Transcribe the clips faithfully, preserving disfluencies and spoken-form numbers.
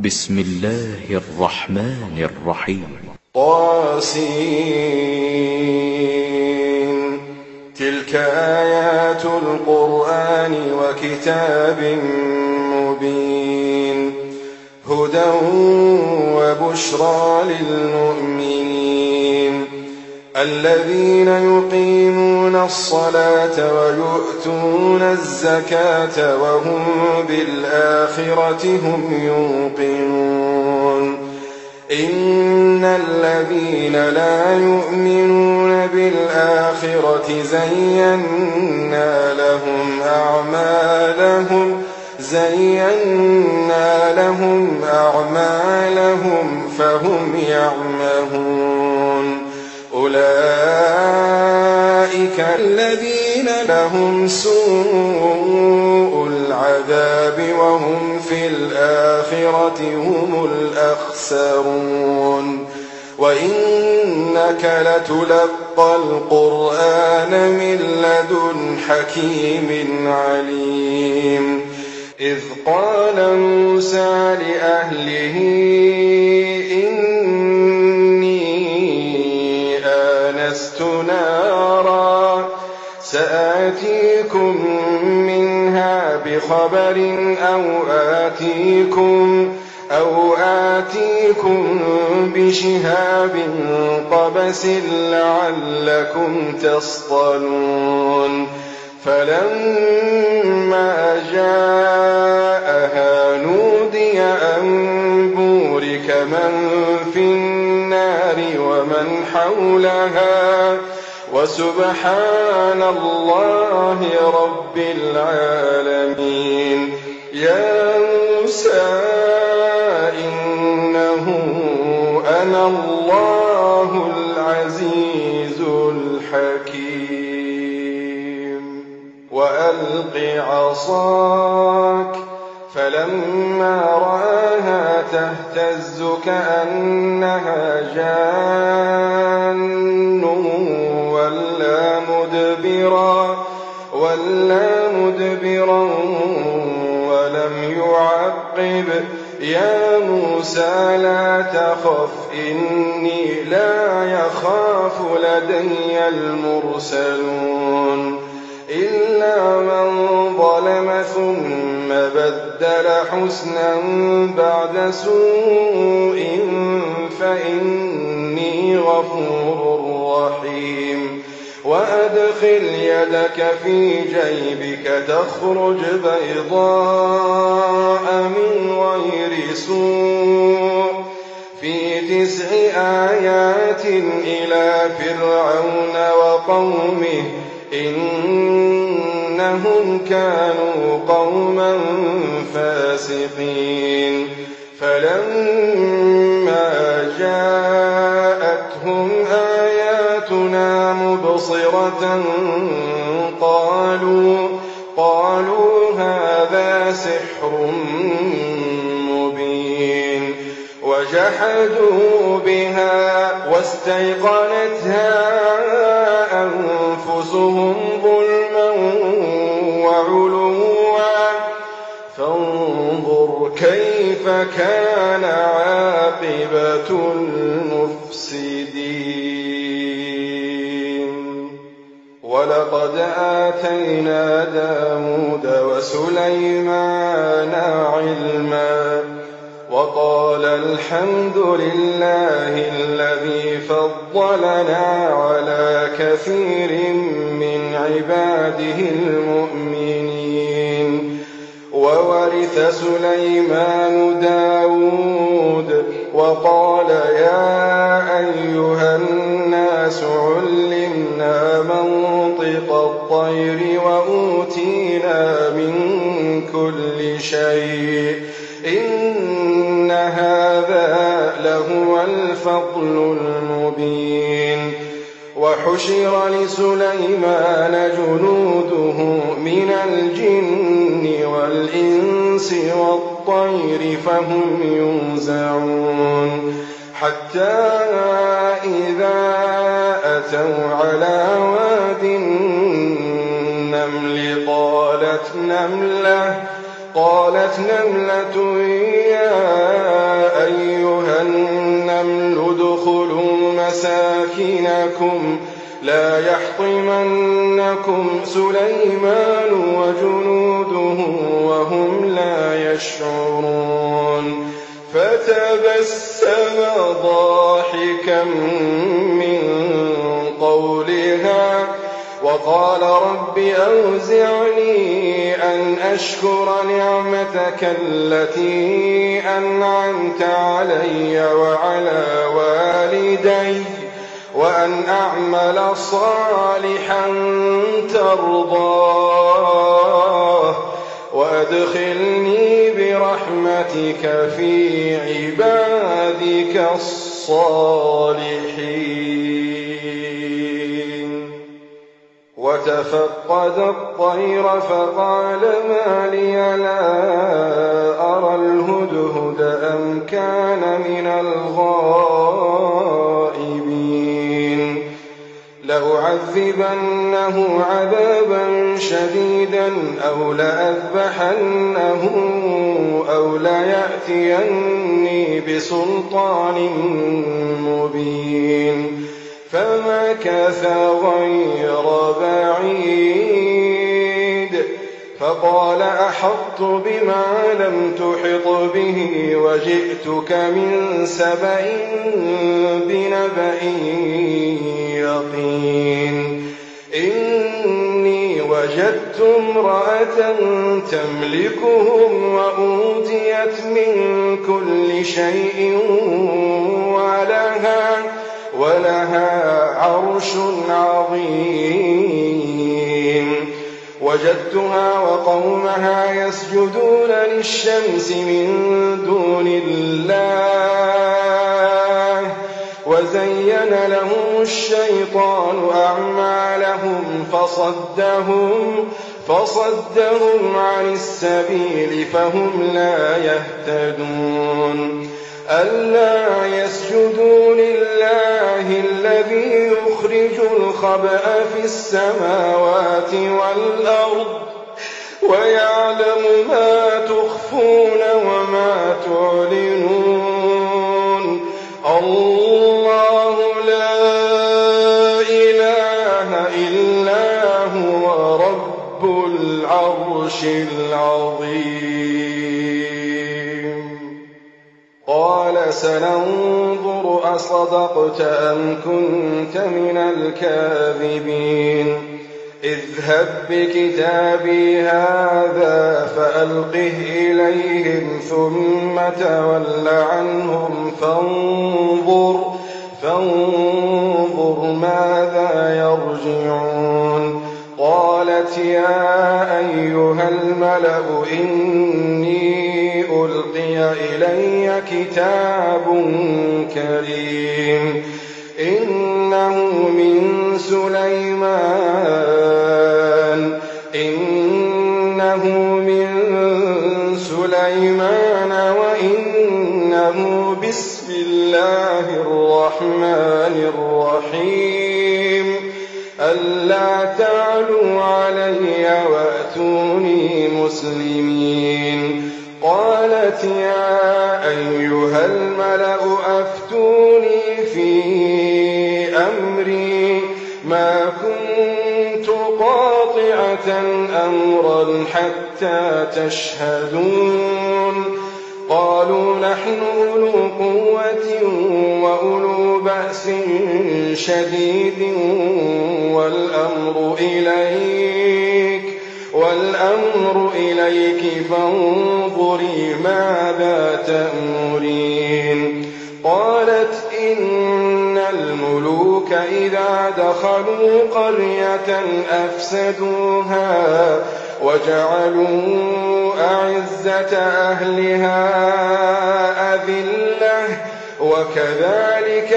بسم الله الرحمن الرحيم. طاسين. تلك آيات القرآن وكتاب مبين هدى وبشرى للمؤمنين الذين يقيمون الصلاة ويؤتون الزكاة وهم بالآخرة هم يوقنون إن الذين لا يؤمنون بالآخرة زينا لهم أعمالهم زينا لهم أعمالهم فهم يعمهون أولئك الذين لهم سوء العذاب وهم في الآخرة هم الأخسرون وإنك لتلقى القرآن من لدن حكيم عليم إذ قال موسى لأهله آنست نارا سآتيكم منها بخبر أو آتيكم أو آتيكم بشهاب قبس لعلكم تصطلون فلما جاءها نودي أن بورك من في النار ومن حولها وسبحان الله رب العالمين يا موسى إنه أنا الله العزيز الحكيم وألق عصاك فلما رآها تهتز كأنها جان ولا مدبرا ولا مدبرا ولم يعقب يا موسى لا تخف إني لا يخاف لدي المرسلون إلا من ظلم ثم بدل حسنا بعد سوء فإني غفور رحيم وأدخل يدك في جيبك تخرج بيضاء من غير سوء في تسع آيات إلى فرعون وقومه إنهم كانوا قوما فاسقين فلما جاءتهم آياتنا مبصرة قالوا قالوا هذا سحر مبين وجحدوا بها واستيقنتها أنفسهم ظلما وعلوا فانظر كيف كان عاقبة المفسدين ولقد آتينا داود وسليمان علما وقال الحمد لله الذي فضلنا على كثير من عباده المؤمنين وورث سليمان داود وقال يا أيها الناس علمنا منطق الطير وأوتينا من كل شيء إن هذا لهو الفضل المبين وحشر لسليمان جنوده من الجن والإنس والطير فهم يوزعون حتى إذا أتوا على واد النمل قالت نملة قالت نملة يا يفتنكم لا يحطمنكم سليمان وجنوده وهم لا يشعرون فتبسم ضاحكا من قولها وقال رب أوزعني أن أشكر نعمتك التي أنعمت علي وعلى والدي وأن أعمل صالحا ترضاه وأدخلني برحمتك في عبادك الصالحين. وتفقد الطير فقال ما لي لا أرى الهدهد أم كان من الغائبين لأعذبنه عذابا شديدا أو لأذبحنه أو ليأتيني بسلطان مبين فمكث غير بعيد فقال أحطت بما لم تحط به وجئتك من سبأ بنبأ يقين إني وجدت امرأة تملكهم وأوتيت من كل شيء ولها ولها عرش عظيم وجدتها وقومها يسجدون للشمس من دون الله وزين لهم الشيطان أعمالهم فصدهم فصدهم عن السبيل فهم لا يهتدون ألا يسجدوا لله الذي يخرج الخبأ في السماوات والأرض ويعلم ما تخفون وما تعلنون الله لا إله إلا هو رب العرش العظيم. قال سننظر أصدقت أم كنت من الكاذبين اذهب بكتابي هذا فألقه إليهم ثم تول عنهم فانظر فانظر ماذا يرجعون. قالت يا أيها الملأ إني ألقي إلي كتاب كريم إنه من سليمان إنه من سليمان وإنه بسم الله الرحمن الرحيم ألا تعلوا علي وأتوني مسلمين. قالت يا أيها الملأ أفتوني في أمري ما كنت قاطعة أمرا حتى تشهدون. قالوا نحن أولو قوة وأولو بأس شديد والأمر إليك والأمر إليك فانظري ماذا تأمرين. قالت إن الملوك إذا دخلوا قرية أفسدوها وجعلوا أعزة أهلها أذلة وكذلك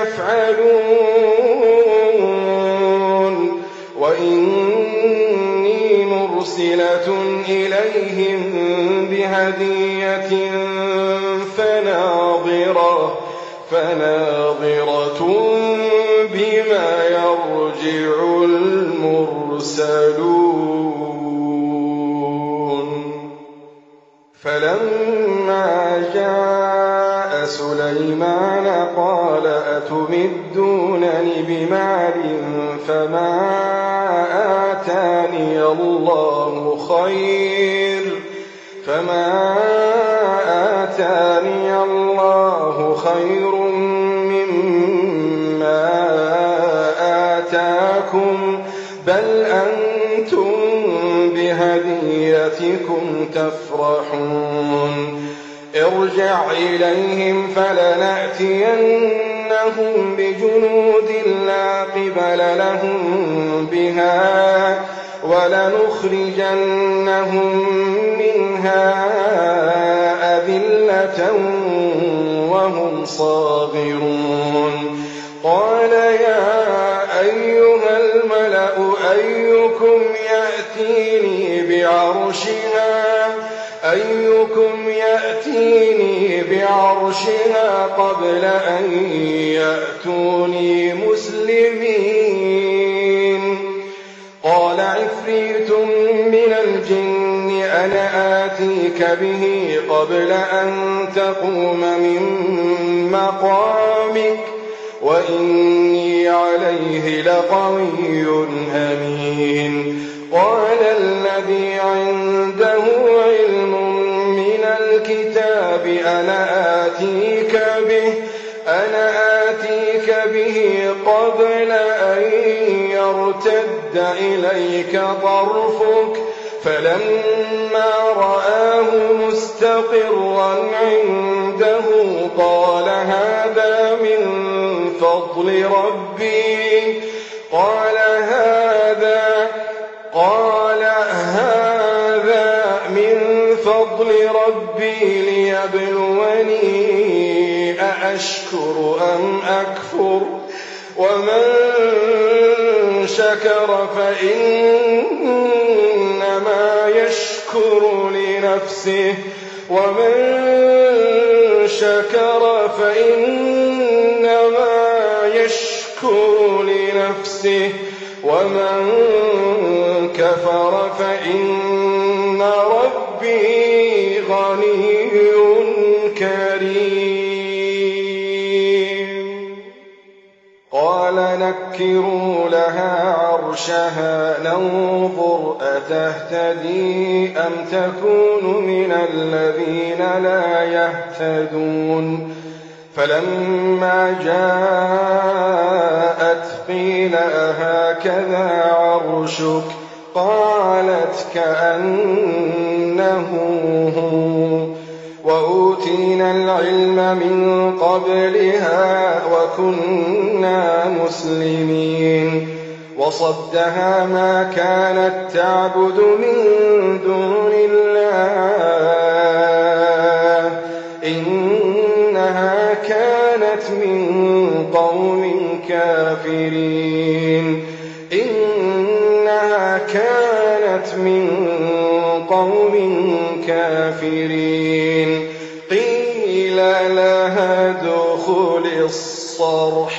يفعلون. وإني مرسلة إليهم بهدية فناظرة فناظرة بما يرجع المرسلون. فلما جاء سليمان قال أتمدونني بمال فما آتاني الله خير فما آتاني الله خير مما آتاكم بل أنتم بهديتكم تفرحون ارجع إليهم فلنأتينهم بجنود لا قبل لهم بها ولنخرجنهم منها أذلة وهم صاغرون قال يا أيها الملأ أيكم يأتيني بعرشها أيكم يأتيني بعرشها قبل أن يأتوني مسلمين قال عفريت من الجن أنا آتيك به قبل أن تقوم من مقامك وإني عليه لقوي أمين قال الذي عنده علم من الكتاب أنا آتيك به أنا آتيك به قبل أن يرتد إليك طرفك فلما رآه مستقرا عنده قال هذا من فضل ربي قال هذا قال هذا من فضل ربي ليبلوني أأشكر أم أكفر ومن شكر فإنما يشكر لنفسه ومن شكر فإنما يشكر لنفسه ومن كفر فإن ربي غني كريم قال نكروا لها عرشها ننظر أتهتدي أم تكون من الذين لا يهتدون فلما جاءت قيل أهكذا عرشك قالت كأنه هو وأوتينا العلم من قبلها وكنا مسلمين وصدها ما كانت تعبد من دون الله إنها كانت من قوم كافرين إنها كانت من قوم كافرين قيل لها ادخل الصرح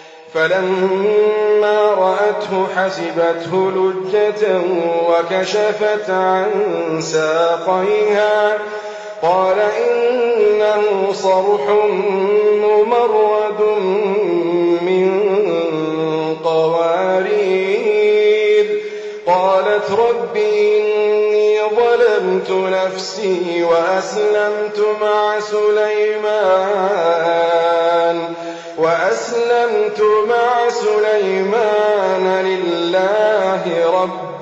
فلما رأته حسبته لجة وكشفت عن ساقيها قال إنه صرح ممرد من قوارير قالت رب إني ظلمت نفسي وأسلمت مع سليمان وأسلمت مع سليمان لله رب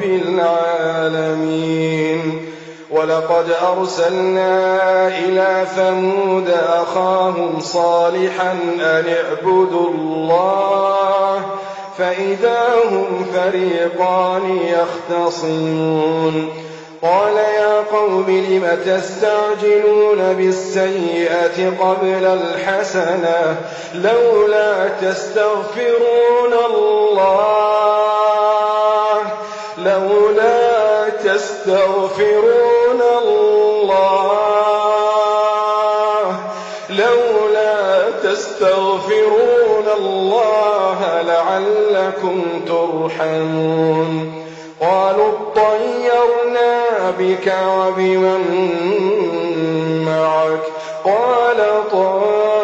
العالمين ولقد أرسلنا إلى ثمود أخاهم صالحا أن اعبدوا الله فإذا هم فريقان يختصمون قال يا قوم لم تستعجلون بالسيئة قبل الحسنة لولا تستغفرون الله لولا تستغفرون الله لولا تستغفرون الله لعلكم ترحمون قالوا اطيرنا بك وبمن معك قال طائركم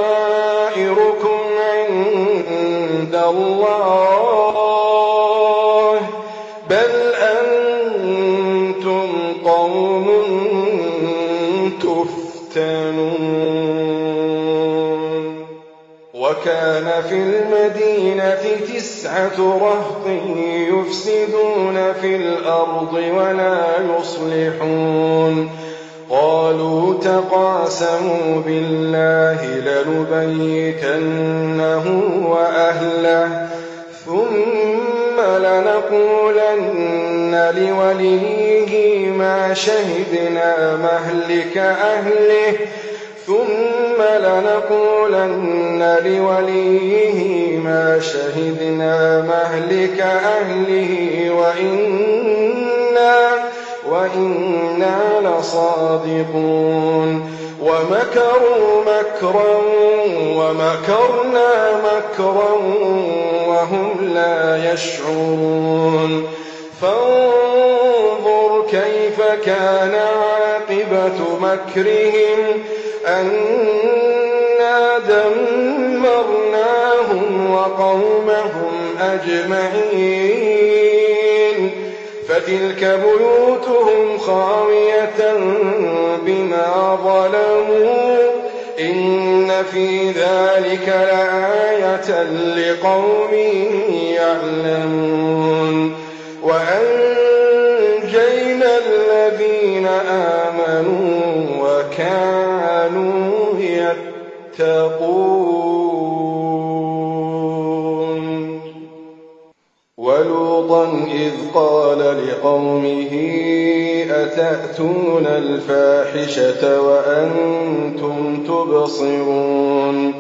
الله بل أنتم قوم تفتنون وكان في المدينة تسعة رهط يفسدون في الأرض ولا يصلحون قالوا تقاسموا بالله لنبيتنه وأهله ثم لنقولن لوليه ما شهدنا مهلك أهله ثم لنقولن لوليه ما شهدنا مهلك أهله وإنا وإنا لصادقون ومكروا مكرا ومكرنا مكرا وهم لا يشعرون فانظر كيف كان عاقبة مكرهم أنا دمرناهم وقومهم أجمعين فتلك بيوتهم خاوية بما ظلموا إن في ذلك لآية لقوم يعلمون وأنجينا الذين آمنوا وكانوا يتقون ولوطا إذ قال لقومه أتأتون الفاحشة وأنتم تبصرون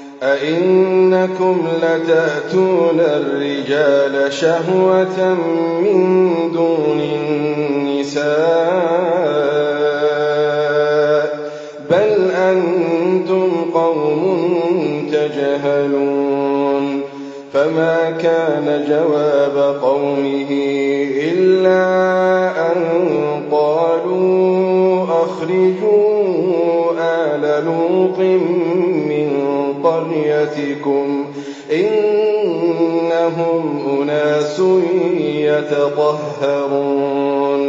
أئنكم لتأتون الرجال شهوة من دون النساء بل أنتم قوم تجهلون فما كان جواب قومه إلا أن قالوا أخرجوا آل لوط من قريتكم إنهم أناس يتطهرون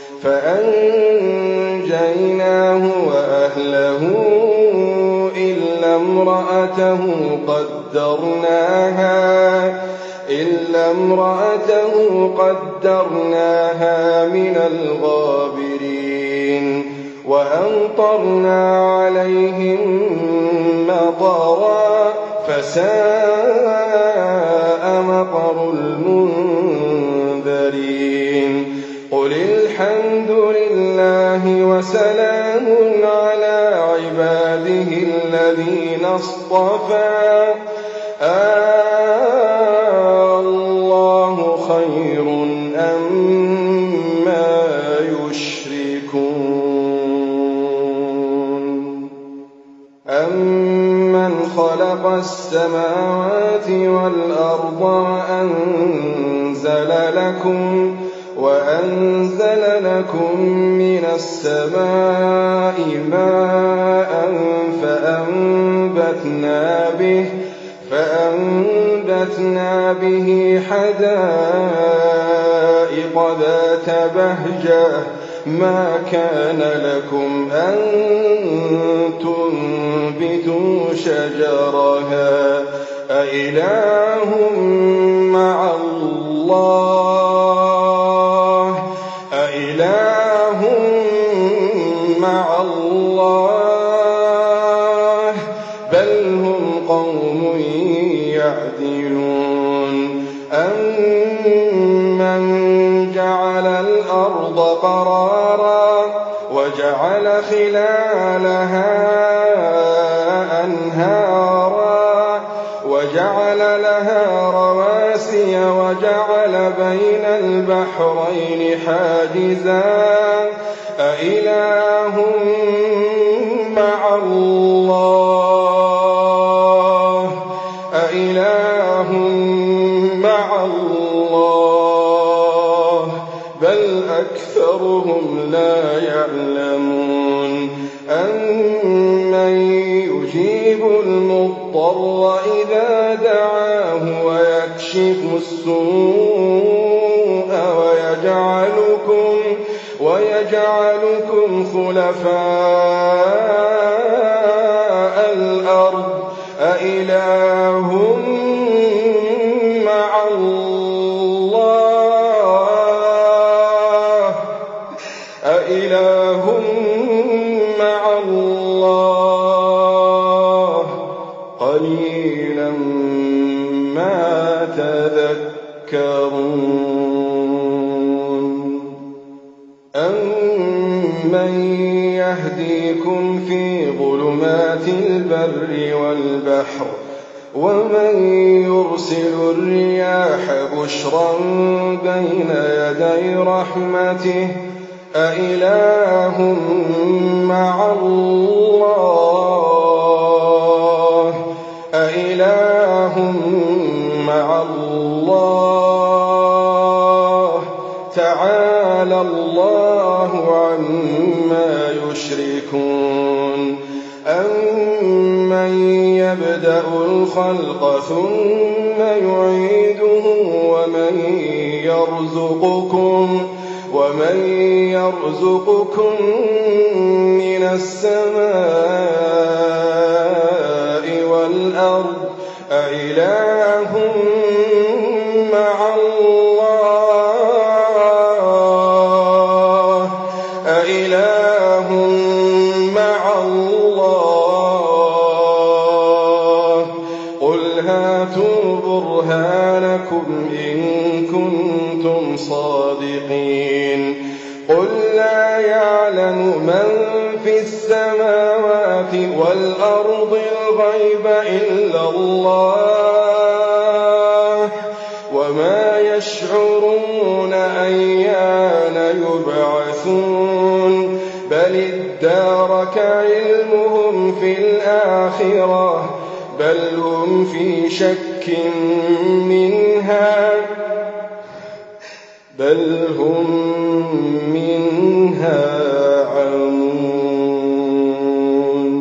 فأنجيناه وأهله إلا امرأته قدرناها إلا امرأته قدرناها من الغابرين وأمطرنا عليهم مطرا فساء مطر المنذرين قل الحمد لله وسلام على عباده الذين اصطفى الله خير أما يشركون أمن خلق السماوات والأرض وأنزل لكم وأنزل لكم من السماء ماء فأنبتنا به فأنبتنا به حدائق ذات بهجة ما كان لكم أن تنبتوا شجرها أإله مع الله أإله مع الله بل هم قوم يعدلون أمن جعل الأرض قرارا وجعل خلالها أنهارا وجعل لها رواسي وجعل بين البحرين حاجزا أإله مع الله أإله مع الله بل أكثرهم لا يعلمون أمن يجيب يجيب المضطر إذا دعاه ويكشف السوء ويجعلكم, ويجعلكم خلفاء الأرض أإله مع الله أإله مع الله قليلا ما تذكرون أمن يهديكم في ظلمات البر والبحر ومن يرسل الرياح بشرا بين يدي رحمته أإله مع الله أإله مع الله تعالى الله عما يشركون أمن يبدأ الخلق ثم يعيده ومن يرزقكم ومن يرزقكم من السماء والأرض أإله مع الله أإله مع الله قل هاتوا برهانكم إن كنتم صادقين قل لا يعلم من في السماوات والأرض الغيب إلا الله وما يشعرون أيان يبعثون بل ادارك علمهم في الآخرة بل هم في شك منها بل هم منها عمون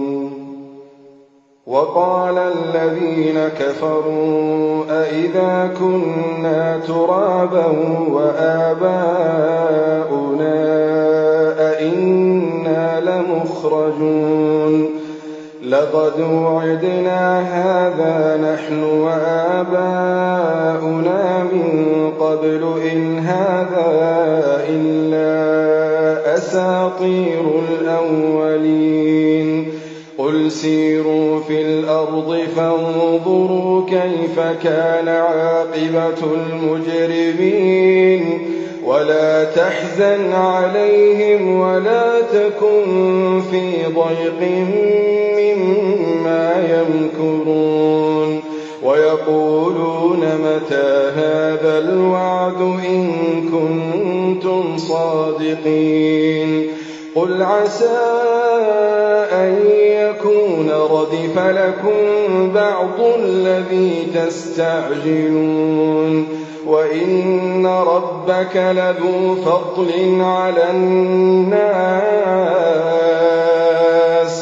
وقال الذين كفروا أئذا كنا ترابا وآباؤنا أئنا لمخرجون لقد وعدنا هذا نحن وآباؤنا من قبل إن هذا إلا أساطير الأولين قل سيروا في الأرض فانظروا كيف كان عاقبة المجرمين ولا تحزن عليهم ولا تكن في ضيق مما يمكرون ويقولون متى هذا الوعد إن كنتم صادقين قل عسى أن يكون ردف لكم بعض الذي تستعجلون وإن ربك لذو فضل على الناس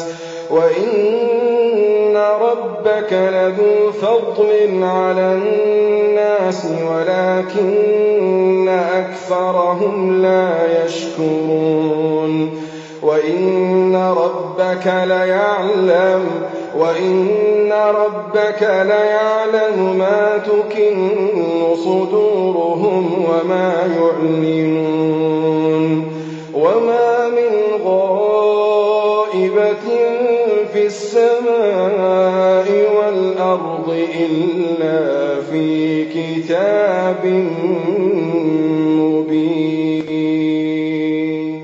وإن ربك لذو فضل على الناس ولكن أكثرهم لا يشكرون وإن ربك ليعلم وإن ربك ليعلم ما تكن صدورهم وما يعلنون وما من غائبة في السماء والأرض إلا في كتاب مبين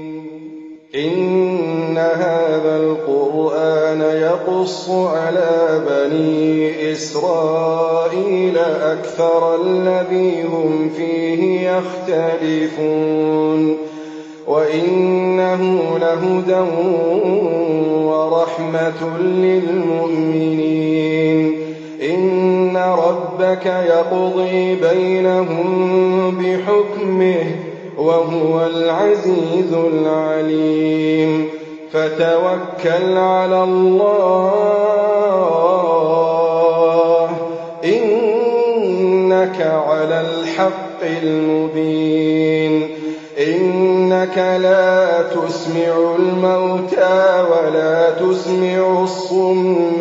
إن هذا القرآن يقص على بني إسرائيل أكثر الذي هم فيه يختلفون وإنه لهدى ورحمة للمؤمنين إن ربك يقضي بينهم بحكمه وهو العزيز العليم فتوكل على الله إنك على الحق المبين إنك لا تسمع الموتى ولا تسمع الصم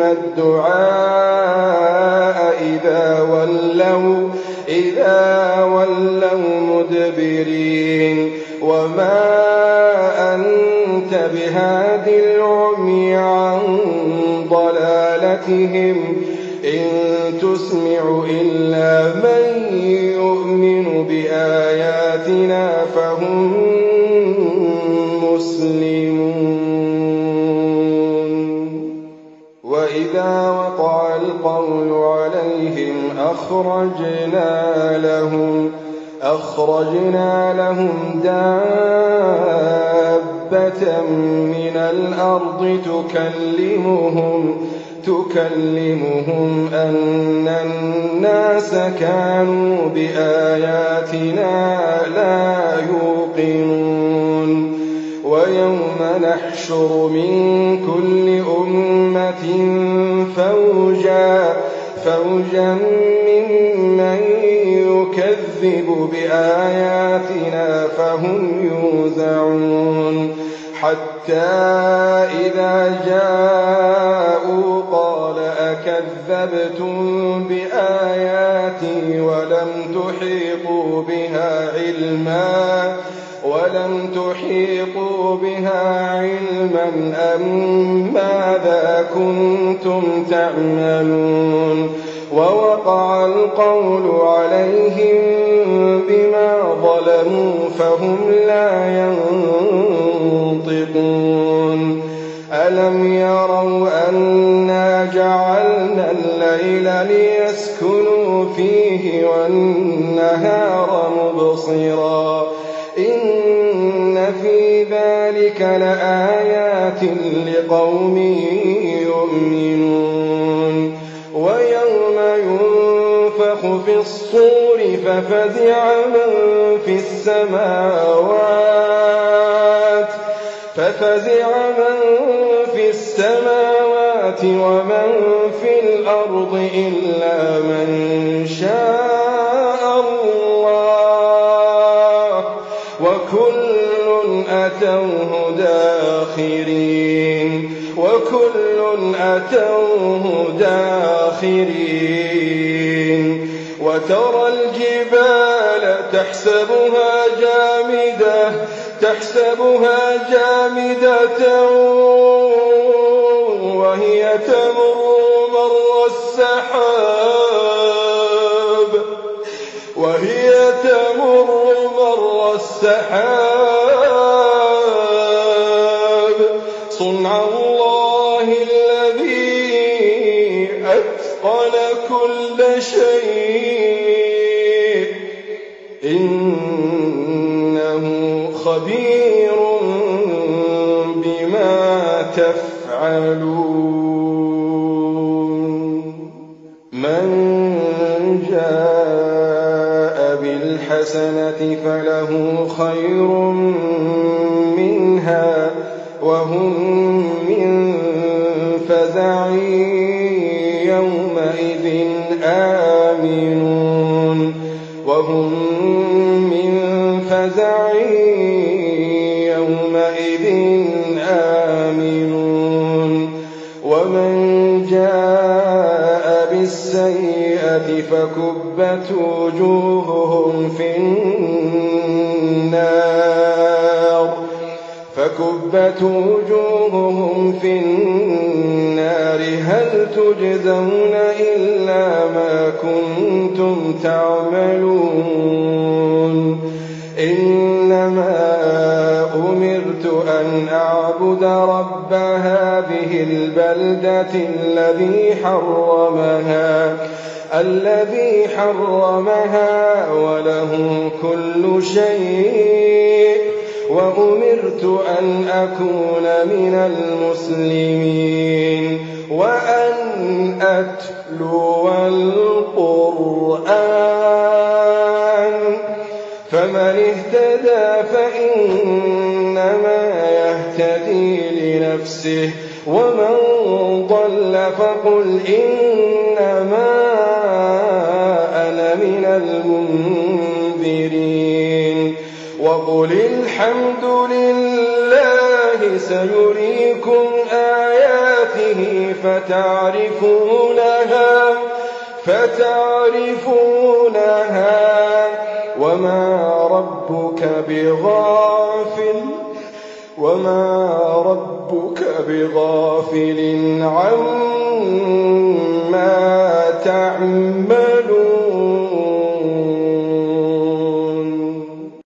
الدعاء إذا ولوا إذا ولوا مدبرين وما أنت بهاد العمي عن ضلالتهم إن تسمع إلا من يؤمن بآياتنا فهم مسلمون وإذا وقع القول عليهم أخرجنا لهم أخرجنا لهم دابة من الأرض تكلمهم تكلمهم أن الناس كانوا بآياتنا لا يوقنون ويوم نحشر من كل أمة فوجا فوجا ممن يكذب بآياتنا فهم يوزعون حتى إذا جاءوا قال أكذبتم بآياتي ولم تحيطوا بها علما ولم تحيطوا بها علما أم ماذا كنتم تعملون ووقع القول عليهم بما ظلموا فهم لا ينطقون ألم يروا أنا جعلنا الليل ليسكنوا فيه والنهار مبصرا إن في ذلك لآيات لقوم يؤمنون ويوم ينفخ في الصور ففزع من في السماوات ففزع من في السماوات ومن في الأرض إلا من شاء الله وكل أتوه داخرين وكل أتوه داخرين وترى الجبال تحسبها جامدة تحسبها جامدة وهي تمر مر السحاب وهي تمر مر السحاب صنع الله الذي أتقن كل شيء إنه خبير بما تفعلون من جاء بالحسنة فله خير منها وهم من فزع يومئذ آمنون وهم من فزع يومئذ آمنون ومن جاء بالسيئة فكبت وجوههم في النار فكبت وجوههم في النار هل تجزون إلا ما كنتم تعملون إنما أمرت أن أعبد رب هذه البلدة الذي حرمها الذي حرمها وله كل شيء وأمرت أن أكون من المسلمين وأن أتلو القرآن فمن اهتدى فإنما يهتدي لنفسه ومن ضل فقل إنما أنا من المنذرين وقل الحمد لله سيريكم آياته فتعرفونها فتعرفونها وما ربك بغافل وما ربك بغافل عما